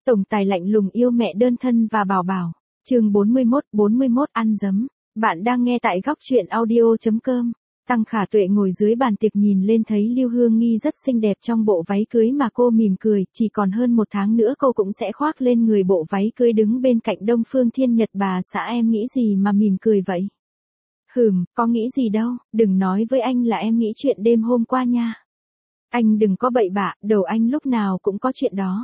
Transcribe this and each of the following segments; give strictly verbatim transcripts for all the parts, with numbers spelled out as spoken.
Tổng tài lạnh lùng yêu mẹ đơn thân và bảo bảo. Chương bốn mươi mốt, bốn mươi mốt ăn dấm. Bạn đang nghe tại góc truyện audio chấm com. Tăng Khả Tuệ ngồi dưới bàn tiệc nhìn lên thấy Lưu Hương Nghi rất xinh đẹp trong bộ váy cưới mà cô mỉm cười, chỉ còn hơn một tháng nữa cô cũng sẽ khoác lên người bộ váy cưới đứng bên cạnh Đông Phương Thiên Nhật. Bà xã em nghĩ gì mà mỉm cười vậy? Hừm, có nghĩ gì đâu, đừng nói với anh là em nghĩ chuyện đêm hôm qua nha. Anh đừng có bậy bạ, đầu anh lúc nào cũng có chuyện đó.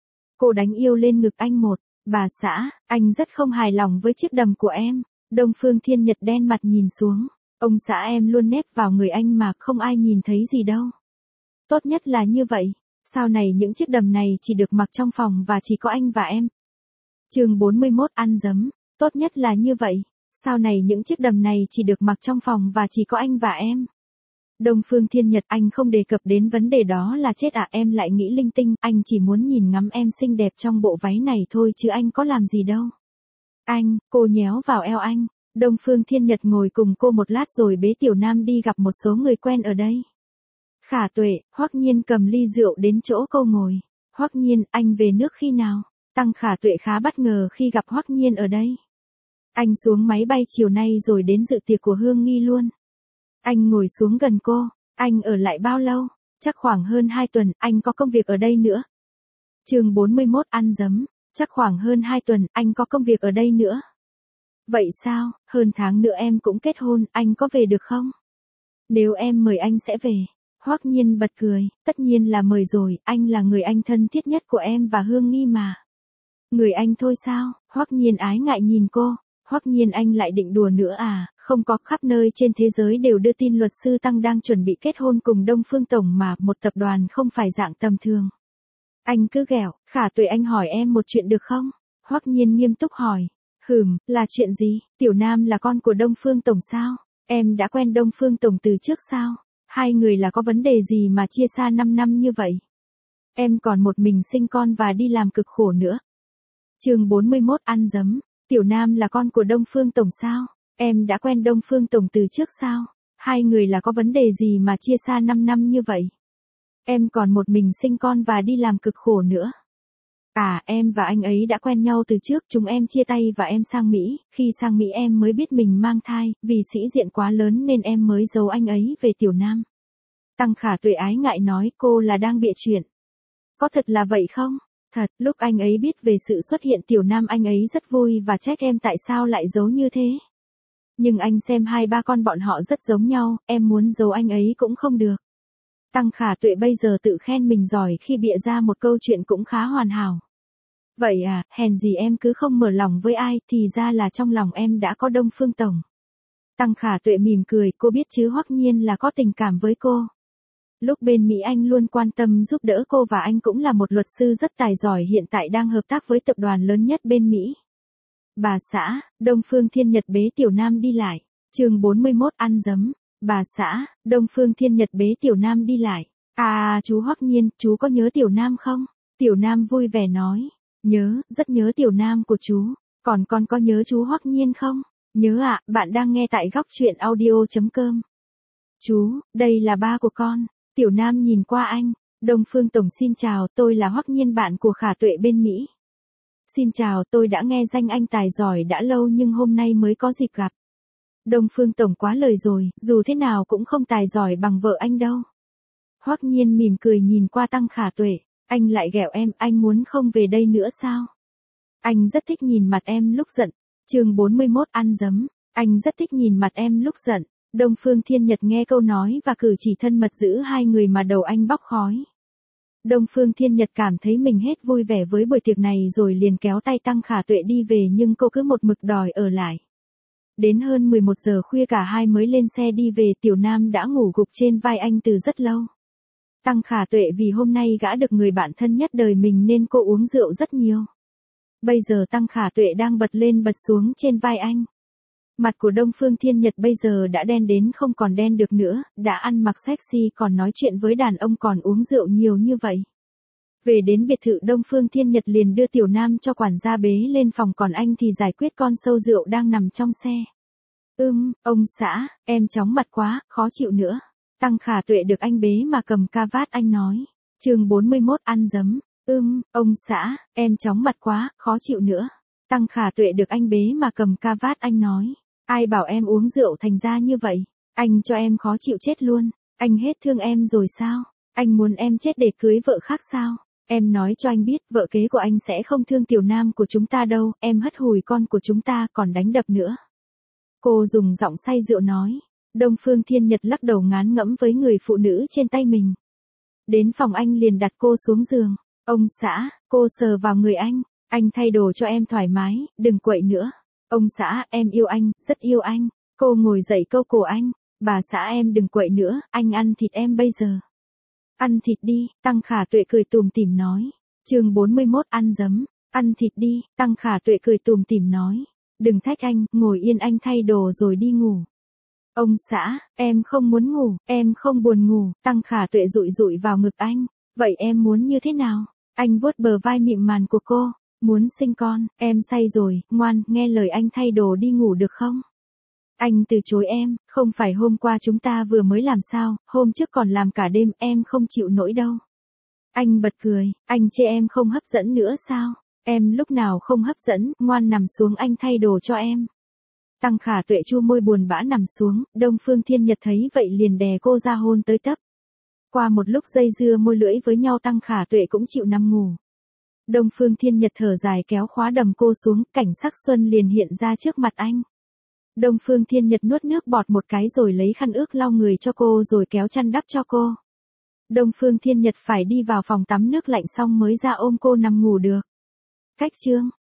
Cô đánh yêu lên ngực anh một, bà xã, anh rất không hài lòng với chiếc đầm của em. Đông Phương Thiên Nhật đen mặt nhìn xuống, ông xã em luôn nép vào người anh mà không ai nhìn thấy gì đâu. Tốt nhất là như vậy, sau này những chiếc đầm này chỉ được mặc trong phòng và chỉ có anh và em. Chương bốn mươi mốt ăn dấm, tốt nhất là như vậy, sau này những chiếc đầm này chỉ được mặc trong phòng và chỉ có anh và em. Đông Phương Thiên Nhật, anh không đề cập đến vấn đề đó là chết à? Em lại nghĩ linh tinh, anh chỉ muốn nhìn ngắm em xinh đẹp trong bộ váy này thôi chứ anh có làm gì đâu. Anh, cô nhéo vào eo anh. Đông Phương Thiên Nhật ngồi cùng cô một lát rồi bế Tiểu Nam đi gặp một số người quen ở đây. Khả Tuệ, Hoắc Nhiên cầm ly rượu đến chỗ cô ngồi. Hoắc Nhiên, anh về nước khi nào? Tăng Khả Tuệ khá bất ngờ khi gặp Hoắc Nhiên ở đây. Anh xuống máy bay chiều nay rồi đến dự tiệc của Hương Nghi luôn. Anh ngồi xuống gần cô, anh ở lại bao lâu? Chắc khoảng hơn hai tuần, anh có công việc ở đây nữa. Chương bốn mươi mốt ăn dấm, chắc khoảng hơn hai tuần, anh có công việc ở đây nữa. Vậy sao, hơn tháng nữa em cũng kết hôn, anh có về được không? Nếu em mời anh sẽ về. Hoắc Nhiên bật cười, tất nhiên là mời rồi, anh là người anh thân thiết nhất của em và Hương Nghi mà. Người anh thôi sao? Hoắc Nhiên ái ngại nhìn cô. Hoắc Nhiên, anh lại định đùa nữa à? Không có, khắp nơi trên thế giới đều đưa tin luật sư Tăng đang chuẩn bị kết hôn cùng Đông Phương Tổng mà, một tập đoàn không phải dạng tầm thường. Anh cứ ghẹo. Khả Tuệ, anh hỏi em một chuyện được không? Hoắc Nhiên nghiêm túc hỏi. Hừm, là chuyện gì? Tiểu Nam là con của Đông Phương Tổng sao? Em đã quen Đông Phương Tổng từ trước sao? Hai người là có vấn đề gì mà chia xa năm năm như vậy? Em còn một mình sinh con và đi làm cực khổ nữa. Chương bốn mươi mốt ăn dấm. Tiểu Nam là con của Đông Phương Tổng sao? Em đã quen Đông Phương Tổng từ trước sao? Hai người là có vấn đề gì mà chia xa năm năm như vậy? Em còn một mình sinh con và đi làm cực khổ nữa. À, em và anh ấy đã quen nhau từ trước, chúng em chia tay và em sang Mỹ, khi sang Mỹ em mới biết mình mang thai, vì sĩ diện quá lớn nên em mới giấu anh ấy về Tiểu Nam. Tăng Khả Tuệ ái ngại nói, cô là đang bịa chuyện. Có thật là vậy không? Thật, lúc anh ấy biết về sự xuất hiện Tiểu Nam anh ấy rất vui và trách em tại sao lại giấu như thế. Nhưng anh xem hai ba con bọn họ rất giống nhau, em muốn giấu anh ấy cũng không được. Tăng Khả Tuệ bây giờ tự khen mình giỏi khi bịa ra một câu chuyện cũng khá hoàn hảo. Vậy à, hèn gì em cứ không mở lòng với ai, thì ra là trong lòng em đã có Đông Phương Tổng. Tăng Khả Tuệ mỉm cười, cô biết chứ Hoắc Nhiên là có tình cảm với cô. Lúc bên Mỹ anh luôn quan tâm giúp đỡ cô và anh cũng là một luật sư rất tài giỏi, hiện tại đang hợp tác với tập đoàn lớn nhất bên Mỹ. Bà xã, Đông Phương Thiên Nhật bế Tiểu Nam đi lại. Chương bốn mươi mốt ăn dấm. Bà xã, Đông Phương Thiên Nhật bế Tiểu Nam đi lại. À, chú Hoắc Nhiên, chú có nhớ Tiểu Nam không? Tiểu Nam vui vẻ nói. Nhớ, rất nhớ Tiểu Nam của chú. Còn con có nhớ chú Hoắc Nhiên không? Nhớ ạ, à, bạn đang nghe tại góc truyện audio chấm com. Chú, đây là ba của con. Tiểu Nam nhìn qua anh. Đông Phương Tổng xin chào, tôi là Hoắc Nhiên, bạn của Khả Tuệ bên Mỹ. Xin chào, tôi đã nghe danh anh tài giỏi đã lâu nhưng hôm nay mới có dịp gặp. Đông Phương Tổng quá lời rồi, dù thế nào cũng không tài giỏi bằng vợ anh đâu. Hoắc Nhiên mỉm cười nhìn qua Tăng Khả Tuệ, anh lại ghẹo em, anh muốn không về đây nữa sao? Anh rất thích nhìn mặt em lúc giận. Chương bốn mươi mốt ăn dấm, anh rất thích nhìn mặt em lúc giận. Đông Phương Thiên Nhật nghe câu nói và cử chỉ thân mật giữ hai người mà đầu anh bốc khói. Đông Phương Thiên Nhật cảm thấy mình hết vui vẻ với buổi tiệc này rồi liền kéo tay Tăng Khả Tuệ đi về, nhưng cô cứ một mực đòi ở lại. Đến hơn mười một giờ khuya cả hai mới lên xe đi về, Tiểu Nam đã ngủ gục trên vai anh từ rất lâu. Tăng Khả Tuệ vì hôm nay gã được người bạn thân nhất đời mình nên cô uống rượu rất nhiều. Bây giờ Tăng Khả Tuệ đang bật lên bật xuống trên vai anh. Mặt của Đông Phương Thiên Nhật bây giờ đã đen đến không còn đen được nữa, đã ăn mặc sexy còn nói chuyện với đàn ông còn uống rượu nhiều như vậy. Về đến biệt thự, Đông Phương Thiên Nhật liền đưa Tiểu Nam cho quản gia bế lên phòng, còn anh thì giải quyết con sâu rượu đang nằm trong xe. Ưm, ông xã, em chóng mặt quá, khó chịu nữa. Tăng Khả Tuệ được anh bế mà cầm ca vát anh nói. Chương bốn mươi mốt ăn dấm. Ưm, ông xã, em chóng mặt quá, khó chịu nữa. Tăng Khả Tuệ được anh bế mà cầm ca vát anh nói. Ai bảo em uống rượu thành ra như vậy? Anh cho em khó chịu chết luôn. Anh hết thương em rồi sao? Anh muốn em chết để cưới vợ khác sao? Em nói cho anh biết, vợ kế của anh sẽ không thương tiểu nam của chúng ta đâu, em hất hủi con của chúng ta còn đánh đập nữa. Cô dùng giọng say rượu nói. Đông Phương Thiên Nhật lắc đầu ngán ngẫm với người phụ nữ trên tay mình. Đến phòng anh liền đặt cô xuống giường. Ông xã, cô sờ vào người anh. Anh thay đồ cho em thoải mái, đừng quậy nữa. Ông xã, em yêu anh, rất yêu anh. Cô ngồi dậy câu cổ anh. Bà xã em đừng quậy nữa, anh ăn thịt em bây giờ. Ăn thịt đi, Tăng Khả Tuệ cười tủm tỉm nói. Chương bốn mươi mốt ăn dấm. Ăn thịt đi, Tăng Khả Tuệ cười tủm tỉm nói. Đừng thách anh, ngồi yên anh thay đồ rồi đi ngủ. Ông xã, em không muốn ngủ, em không buồn ngủ, Tăng Khả Tuệ dụi dụi vào ngực anh. Vậy em muốn như thế nào? Anh vuốt bờ vai mịn màng của cô. Muốn sinh con, em say rồi, ngoan, nghe lời anh thay đồ đi ngủ được không? Anh từ chối em, không phải hôm qua chúng ta vừa mới làm sao, hôm trước còn làm cả đêm, em không chịu nổi đâu. Anh bật cười, anh chê em không hấp dẫn nữa sao? Em lúc nào không hấp dẫn, ngoan nằm xuống anh thay đồ cho em. Tăng Khả Tuệ chua môi buồn bã nằm xuống, Đông Phương Thiên Nhật thấy vậy liền đè cô ra hôn tới tấp. Qua một lúc dây dưa môi lưỡi với nhau Tăng Khả Tuệ cũng chịu nằm ngủ. Đông Phương Thiên Nhật thở dài kéo khóa đầm cô xuống, cảnh sắc xuân liền hiện ra trước mặt anh. Đông Phương Thiên Nhật nuốt nước bọt một cái rồi lấy khăn ướt lau người cho cô rồi kéo chăn đắp cho cô. Đông Phương Thiên Nhật phải đi vào phòng tắm nước lạnh xong mới ra ôm cô nằm ngủ được. Cách chương